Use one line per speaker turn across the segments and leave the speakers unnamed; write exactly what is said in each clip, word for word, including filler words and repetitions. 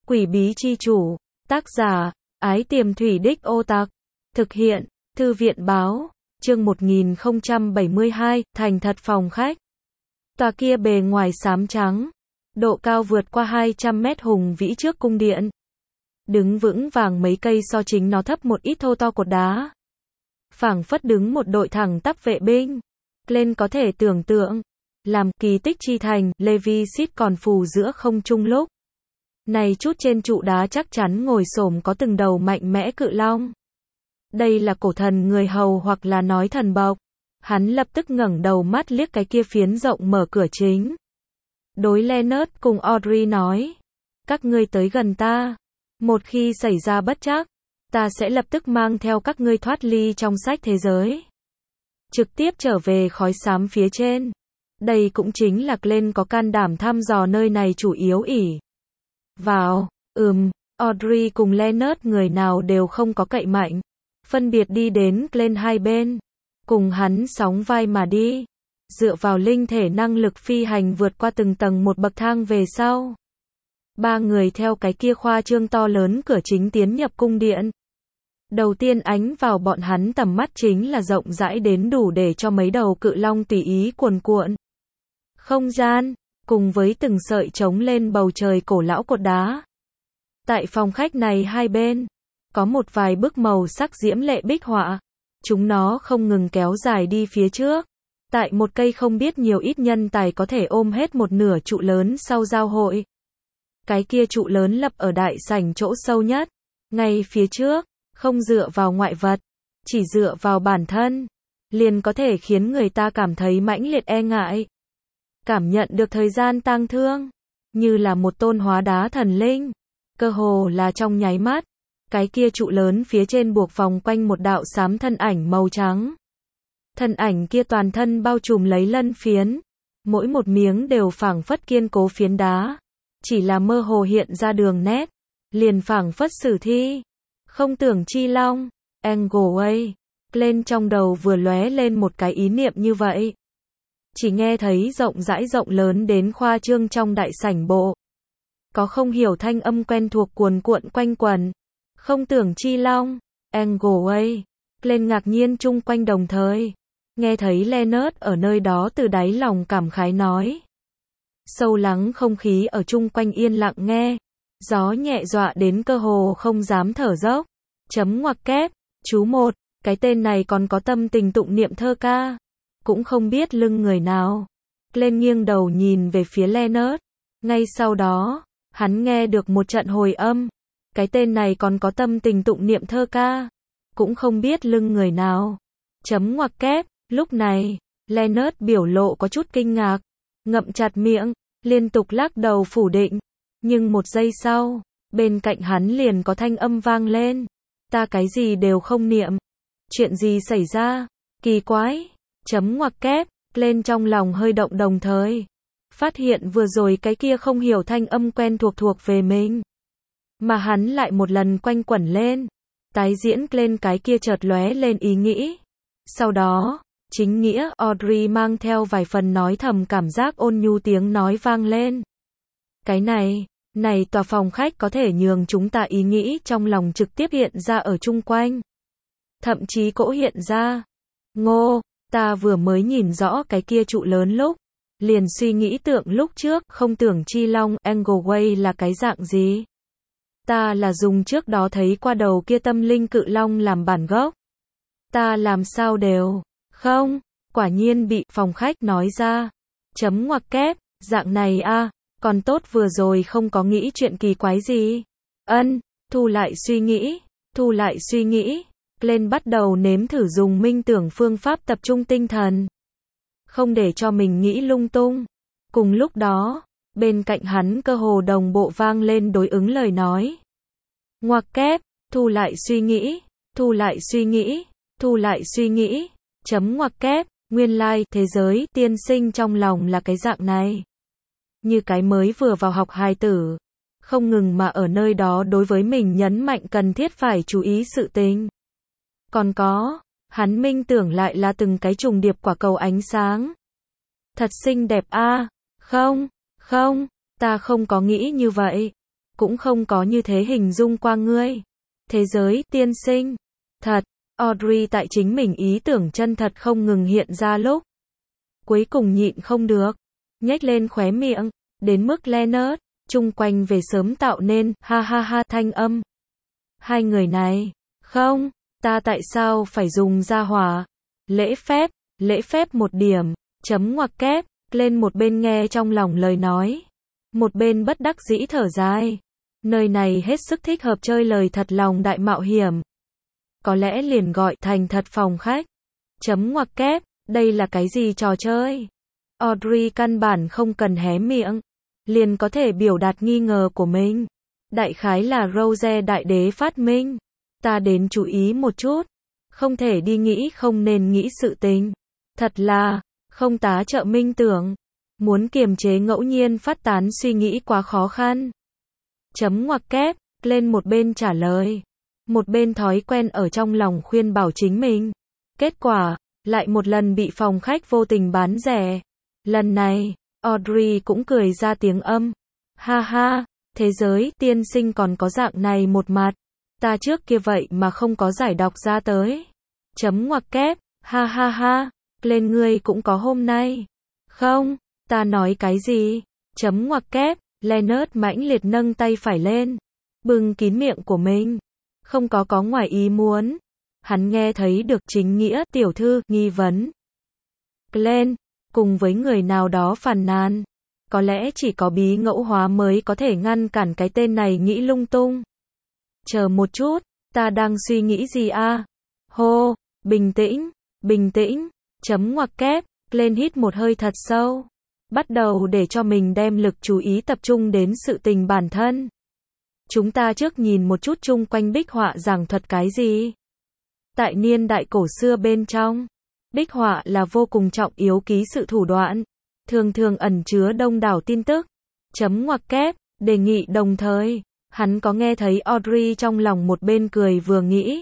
Quỷ bí chi chủ, tác giả, Ái Tiềm Thủy Đích Ô Tặc, thực hiện, Thư viện báo, chương một nghìn không trăm bảy mươi hai, thành thật phòng khách. Tòa kia bề ngoài xám trắng, độ cao vượt qua hai trăm mét hùng vĩ trước cung điện. Đứng vững vàng mấy cây so chính nó thấp một ít thô to cột đá. Phảng phất đứng một đội thẳng tắp vệ binh. Lên có thể tưởng tượng, làm kỳ tích chi thành, Levi Xít còn phù giữa không trung lúc. Này chút trên trụ đá chắc chắn ngồi xổm có từng đầu mạnh mẽ cự long. Đây là cổ thần người hầu hoặc là nói thần bộc. Hắn lập tức ngẩng đầu mắt liếc cái kia phiến rộng mở cửa chính. Đối Leonard cùng Audrey nói, các ngươi tới gần ta. Một khi xảy ra bất trắc, ta sẽ lập tức mang theo các ngươi thoát ly trong sách thế giới. Trực tiếp trở về khói xám phía trên. Đây cũng chính là Glenn có can đảm thăm dò nơi này chủ yếu ỷ vào, ừm, Audrey cùng Leonard người nào đều không có cậy mạnh. Phân biệt đi đến Glenn hai bên. Cùng hắn sóng vai mà đi. Dựa vào linh thể năng lực phi hành vượt qua từng tầng một bậc thang về sau. Ba người theo cái kia khoa trương to lớn cửa chính tiến nhập cung điện. Đầu tiên ánh vào bọn hắn tầm mắt chính là rộng rãi đến đủ để cho mấy đầu cự long tùy ý cuồn cuộn. Không gian, cùng với từng sợi trống lên bầu trời cổ lão cột đá. Tại phòng khách này hai bên, có một vài bức màu sắc diễm lệ bích họa. Chúng nó không ngừng kéo dài đi phía trước. Tại một cây không biết nhiều ít nhân tài có thể ôm hết một nửa trụ lớn sau giao hội. Cái kia trụ lớn lập ở đại sảnh chỗ sâu nhất. Ngay phía trước, không dựa vào ngoại vật, chỉ dựa vào bản thân, liền có thể khiến người ta cảm thấy mãnh liệt e ngại. Cảm nhận được thời gian tang thương, như là một tôn hóa đá thần linh. Cơ hồ là trong nháy mắt, cái kia trụ lớn phía trên buộc vòng quanh một đạo xám thân ảnh màu trắng. Thân ảnh kia toàn thân bao trùm lấy lân phiến, mỗi một miếng đều phảng phất kiên cố phiến đá, chỉ là mơ hồ hiện ra đường nét, liền phảng phất sử thi. Không tưởng chi long, Angleway, lên trong đầu vừa lóe lên một cái ý niệm như vậy. Chỉ nghe thấy rộng rãi rộng lớn đến khoa trương trong đại sảnh bộ. Có không hiểu thanh âm quen thuộc cuồn cuộn quanh quẩn. Không tưởng chi long, Angleway, lên ngạc nhiên chung quanh đồng thời. Nghe thấy Leonard ở nơi đó từ đáy lòng cảm khái nói. Sâu lắng không khí ở chung quanh yên lặng nghe. Gió nhẹ dọa đến cơ hồ không dám thở dốc. Chấm ngoặc kép, chú một, cái tên này còn có tâm tình tụng niệm thơ ca. Cũng không biết lưng người nào. Lên nghiêng đầu nhìn về phía Leonard. Ngay sau đó, hắn nghe được một trận hồi âm. Cái tên này còn có tâm tình tụng niệm thơ ca. Cũng không biết lưng người nào. Chấm ngoặc kép, lúc này, Leonard biểu lộ có chút kinh ngạc. Ngậm chặt miệng, liên tục lắc đầu phủ định. Nhưng một giây sau, bên cạnh hắn liền có thanh âm vang lên. Ta cái gì đều không niệm. Chuyện gì xảy ra? Kỳ quái. Chấm ngoặc kép, lên trong lòng hơi động đồng thời. Phát hiện vừa rồi cái kia không hiểu thanh âm quen thuộc thuộc về mình. Mà hắn lại một lần quanh quẩn lên. Tái diễn lên cái kia chợt lóe lên ý nghĩ. Sau đó, chính nghĩa Audrey mang theo vài phần nói thầm cảm giác ôn nhu tiếng nói vang lên. Cái này, này tòa phòng khách có thể nhường chúng ta ý nghĩ trong lòng trực tiếp hiện ra ở chung quanh. Thậm chí cỗ hiện ra. Ngô, ta vừa mới nhìn rõ cái kia trụ lớn lúc. Liền suy nghĩ tượng lúc trước, không tưởng chi long, Angleway là cái dạng gì. Ta là dùng trước đó thấy qua đầu kia tâm linh cự long làm bản gốc. Ta làm sao đều, không, quả nhiên bị phòng khách nói ra. Chấm ngoặc kép, dạng này a, còn tốt vừa rồi không có nghĩ chuyện kỳ quái gì. Ân, thu lại suy nghĩ, thu lại suy nghĩ. Lên bắt đầu nếm thử dùng minh tưởng phương pháp tập trung tinh thần. Không để cho mình nghĩ lung tung. Cùng lúc đó, bên cạnh hắn cơ hồ đồng bộ vang lên đối ứng lời nói. Ngoặc kép, thu lại suy nghĩ, thu lại suy nghĩ, thu lại suy nghĩ, chấm ngoặc kép, nguyên lai, thế giới, tiên sinh trong lòng là cái dạng này. Như cái mới vừa vào học hài tử. Không ngừng mà ở nơi đó đối với mình nhấn mạnh cần thiết phải chú ý sự tình. Còn có, hắn minh tưởng lại là từng cái trùng điệp quả cầu ánh sáng. Thật xinh đẹp a, không, không, ta không có nghĩ như vậy. cũng không có như thế hình dung qua ngươi. Thế giới tiên sinh. Thật, Audrey tại chính mình ý tưởng chân thật không ngừng hiện ra lúc. Cuối cùng nhịn không được. Nhếch lên khóe miệng. Đến mức Leonard, chung quanh về sớm tạo nên, ha ha ha thanh âm. Hai người này. Không, ta tại sao phải dùng gia hỏa. Lễ phép, lễ phép một điểm. Chấm ngoặc kép, lên một bên nghe trong lòng lời nói. Một bên bất đắc dĩ thở dài. Nơi này hết sức thích hợp chơi lời thật lòng đại mạo hiểm. Có lẽ liền gọi thành thật phòng khách. Chấm ngoặc kép, đây là cái gì trò chơi? Audrey căn bản không cần hé miệng. Liền có thể biểu đạt nghi ngờ của mình. Đại khái là Rose đại đế phát minh. Ta đến chú ý một chút. Không thể đi nghĩ không nên nghĩ sự tình. Thật là, không tá trợ minh tưởng. Muốn kiềm chế ngẫu nhiên phát tán suy nghĩ quá khó khăn. Chấm ngoặc kép, lên một bên trả lời. Một bên thói quen ở trong lòng khuyên bảo chính mình. Kết quả, lại một lần bị phòng khách vô tình bán rẻ. Lần này, Audrey cũng cười ra tiếng âm. Ha ha, thế giới tiên sinh còn có dạng này một mặt. Ta trước kia vậy mà không có giải đọc ra tới. Chấm ngoặc kép, ha ha ha, lên ngươi cũng có hôm nay. Không, ta nói cái gì? Chấm ngoặc kép, Leonard mãnh liệt nâng tay phải lên. Bưng kín miệng của mình. Không có có ngoài ý muốn. Hắn nghe thấy được chính nghĩa tiểu thư nghi vấn. Glenn, cùng với người nào đó phàn nàn. Có lẽ chỉ có bí ngẫu hóa mới có thể ngăn cản cái tên này nghĩ lung tung. Chờ một chút, ta đang suy nghĩ gì a? Hô, bình tĩnh, bình tĩnh, chấm ngoặc kép, Glenn hít một hơi thật sâu. Bắt đầu để cho mình đem lực chú ý tập trung đến sự tình bản thân. Chúng ta trước nhìn một chút chung quanh bích họa giảng thuật cái gì. Tại niên đại cổ xưa bên trong, bích họa là vô cùng trọng yếu ký sự thủ đoạn, thường thường ẩn chứa đông đảo tin tức. Chấm ngoặc kép, đề nghị đồng thời, hắn có nghe thấy Audrey trong lòng một bên cười vừa nghĩ.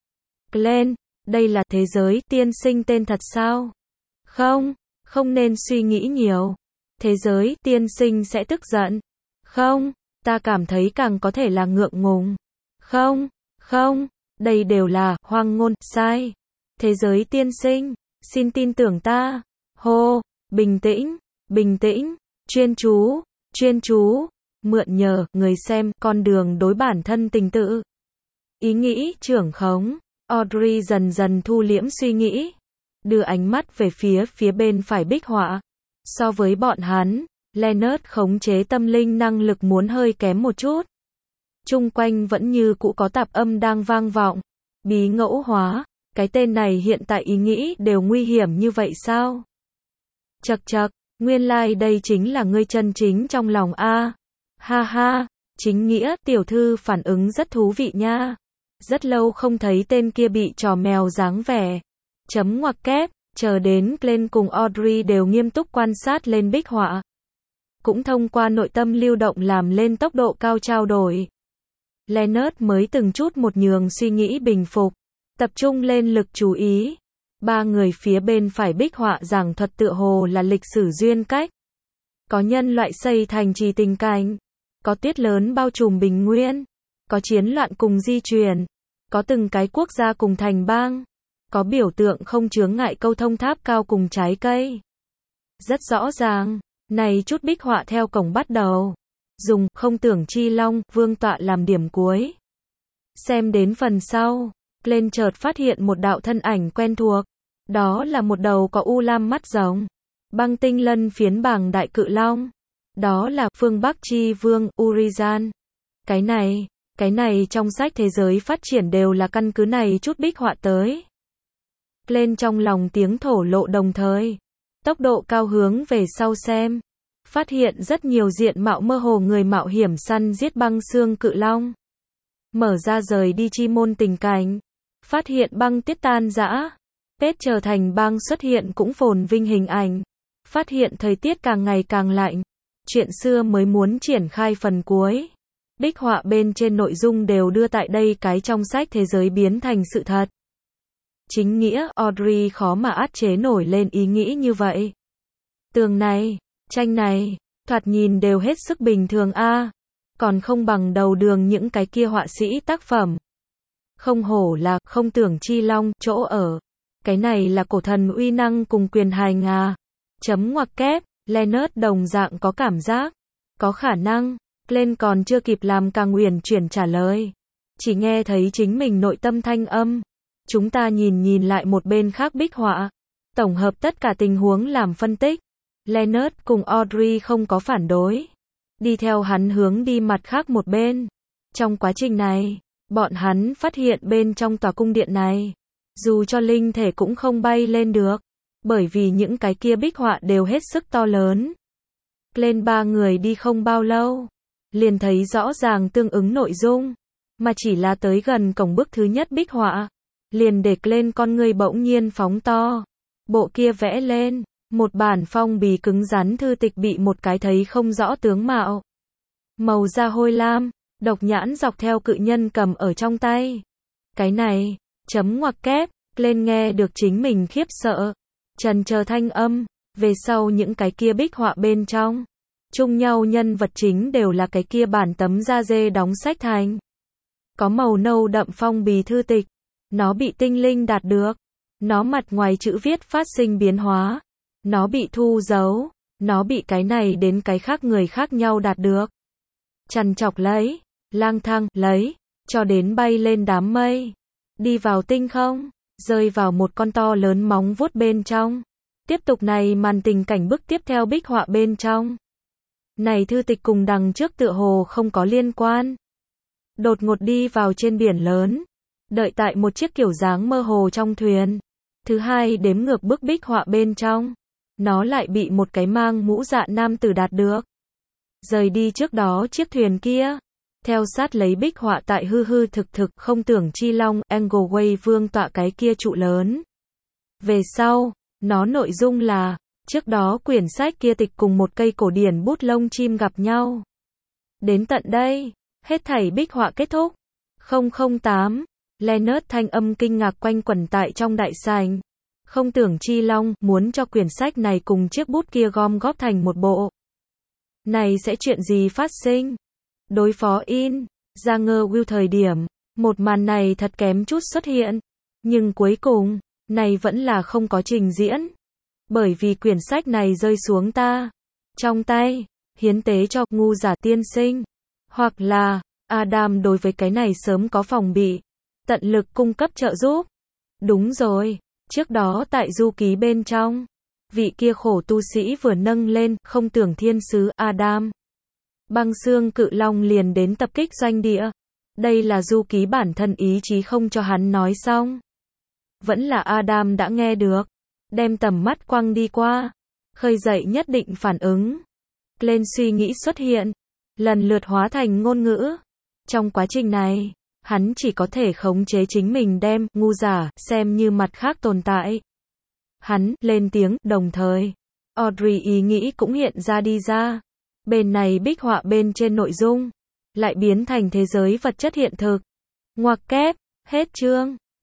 Glenn, đây là thế giới tiên sinh tên thật sao? Không, không nên suy nghĩ nhiều. Thế giới tiên sinh sẽ tức giận. Không, ta cảm thấy càng có thể là ngượng ngùng. Không, không, đây đều là hoang ngôn, sai. Thế giới tiên sinh, xin tin tưởng ta. Hô, bình tĩnh, bình tĩnh, chuyên chú, chuyên chú, mượn nhờ người xem con đường đối bản thân tình tự. Ý nghĩ trưởng khống, Audrey dần dần thu liễm suy nghĩ, đưa ánh mắt về phía phía bên phải bích họa. So với bọn hắn, Leonard khống chế tâm linh năng lực muốn hơi kém một chút. Chung quanh vẫn như cũ có tạp âm đang vang vọng. Bí ngẫu hóa, cái tên này hiện tại ý nghĩ đều nguy hiểm như vậy sao? Chậc chậc, nguyên lai like đây chính là ngươi chân chính trong lòng a. Ha ha, chính nghĩa tiểu thư phản ứng rất thú vị nha. Rất lâu không thấy tên kia bị trò mèo dáng vẻ. Chấm ngoặc kép, chờ đến Glenn cùng Audrey đều nghiêm túc quan sát lên bích họa. Cũng thông qua nội tâm lưu động làm lên tốc độ cao trao đổi. Leonard mới từng chút một nhường suy nghĩ bình phục, tập trung lên lực chú ý. Ba người phía bên phải bích họa giảng thuật tựa hồ là lịch sử duyên cách. Có nhân loại xây thành trì tình cảnh, có tuyết lớn bao trùm bình nguyên, có chiến loạn cùng di chuyển, có từng cái quốc gia cùng thành bang, có biểu tượng không chướng ngại câu thông tháp cao cùng trái cây. Rất rõ ràng, này chút bích họa theo cổng bắt đầu. Dùng không tưởng chi long, vương tọa làm điểm cuối. Xem đến phần sau, Glenn chợt phát hiện một đạo thân ảnh quen thuộc. Đó là một đầu có u lam mắt rồng. Băng tinh lân phiến bảng đại cự long. Đó là phương Bắc chi vương, Urizen. Cái này, cái này trong sách thế giới phát triển đều là căn cứ này chút bích họa tới. Glenn trong lòng tiếng thổ lộ đồng thời. Tốc độ cao hướng về sau xem. Phát hiện rất nhiều diện mạo mơ hồ người mạo hiểm săn giết băng xương cự long. Mở ra rời đi chi môn tình cảnh. Phát hiện băng tiết tan rã. Pết trở thành băng xuất hiện cũng phồn vinh hình ảnh. Phát hiện thời tiết càng ngày càng lạnh. Chuyện xưa mới muốn triển khai phần cuối. Bích họa bên trên nội dung đều đưa tại đây cái trong sách thế giới biến thành sự thật. Chính nghĩa, Audrey khó mà át chế nổi lên ý nghĩ như vậy. Tường này, tranh này, thoạt nhìn đều hết sức bình thường a. còn không bằng đầu đường những cái kia họa sĩ tác phẩm. Không hổ là không tưởng chi long, chỗ ở. Cái này là cổ thần uy năng cùng quyền hành à. Chấm ngoặc kép, Leonard đồng dạng có cảm giác. Có khả năng, Glenn còn chưa kịp làm càng uyển chuyển trả lời. Chỉ nghe thấy chính mình nội tâm thanh âm. Chúng ta nhìn nhìn lại một bên khác bích họa. Tổng hợp tất cả tình huống làm phân tích. Leonard cùng Audrey không có phản đối. Đi theo hắn hướng đi mặt khác một bên. Trong quá trình này, bọn hắn phát hiện bên trong tòa cung điện này, dù cho linh thể cũng không bay lên được, bởi vì những cái kia bích họa đều hết sức to lớn. Lên ba người đi không bao lâu, liền thấy rõ ràng tương ứng nội dung, mà chỉ là tới gần cổng bức thứ nhất bích họa, liền để lên con người bỗng nhiên phóng to. Bộ kia vẽ lên, một bản phong bì cứng rắn thư tịch bị một cái thấy không rõ tướng mạo. Màu da hôi lam, độc nhãn dọc theo cự nhân cầm ở trong tay. Cái này, chấm ngoặc kép, lên nghe được chính mình khiếp sợ. Trần chờ thanh âm, về sau những cái kia bích họa bên trong. Chung nhau nhân vật chính đều là cái kia bản tấm da dê đóng sách thành. Có màu nâu đậm phong bì thư tịch. Nó bị tinh linh đạt được. Nó mặt ngoài chữ viết phát sinh biến hóa. Nó bị thu giấu. Nó bị cái này đến cái khác người khác nhau đạt được. Chằn chọc lấy, lang thang lấy, cho đến bay lên đám mây. Đi vào tinh không, rơi vào một con to lớn móng vuốt bên trong. Tiếp tục này màn tình cảnh bức tiếp theo bích họa bên trong. Này thư tịch cùng đằng trước tựa hồ không có liên quan. Đột ngột đi vào trên biển lớn. Đợi tại một chiếc kiểu dáng mơ hồ trong thuyền. Thứ hai đếm ngược bức bích họa bên trong. Nó lại bị một cái mang mũ dạ nam tử đạt được. Rời đi trước đó chiếc thuyền kia. Theo sát lấy bích họa tại hư hư thực thực không tưởng chi long, Angleway vương tọa cái kia trụ lớn. Về sau, nó nội dung là, trước đó quyển sách kia tịch cùng một cây cổ điển bút lông chim gặp nhau. Đến tận đây, hết thảy bích họa kết thúc. không không tám, Leonard thanh âm kinh ngạc quanh quẩn tại trong đại sảnh. Không tưởng chi long, muốn cho quyển sách này cùng chiếc bút kia gom góp thành một bộ. Này sẽ chuyện gì phát sinh? Đối phó in, ra ngơ Will thời điểm, một màn này thật kém chút xuất hiện. Nhưng cuối cùng, này vẫn là không có trình diễn. Bởi vì quyển sách này rơi xuống ta. Trong tay, hiến tế cho ngu giả tiên sinh. Hoặc là, Adam đối với cái này sớm có phòng bị. Tận lực cung cấp trợ giúp. Đúng rồi, trước đó tại du ký bên trong. Vị kia khổ tu sĩ vừa nâng lên, không tưởng thiên sứ Adam. Băng xương cự long liền đến tập kích doanh địa. Đây là du ký bản thân ý chí không cho hắn nói xong. Vẫn là Adam đã nghe được. Đem tầm mắt quăng đi qua. Khơi dậy nhất định phản ứng. Lên suy nghĩ xuất hiện. Lần lượt hóa thành ngôn ngữ. Trong quá trình này, hắn chỉ có thể khống chế chính mình đem ngu giả xem như mặt khác tồn tại. Hắn lên tiếng, đồng thời, Audrey ý nghĩ cũng hiện ra đi ra. Bên này bích họa bên trên nội dung, lại biến thành thế giới vật chất hiện thực. Ngoặc kép, hết chương.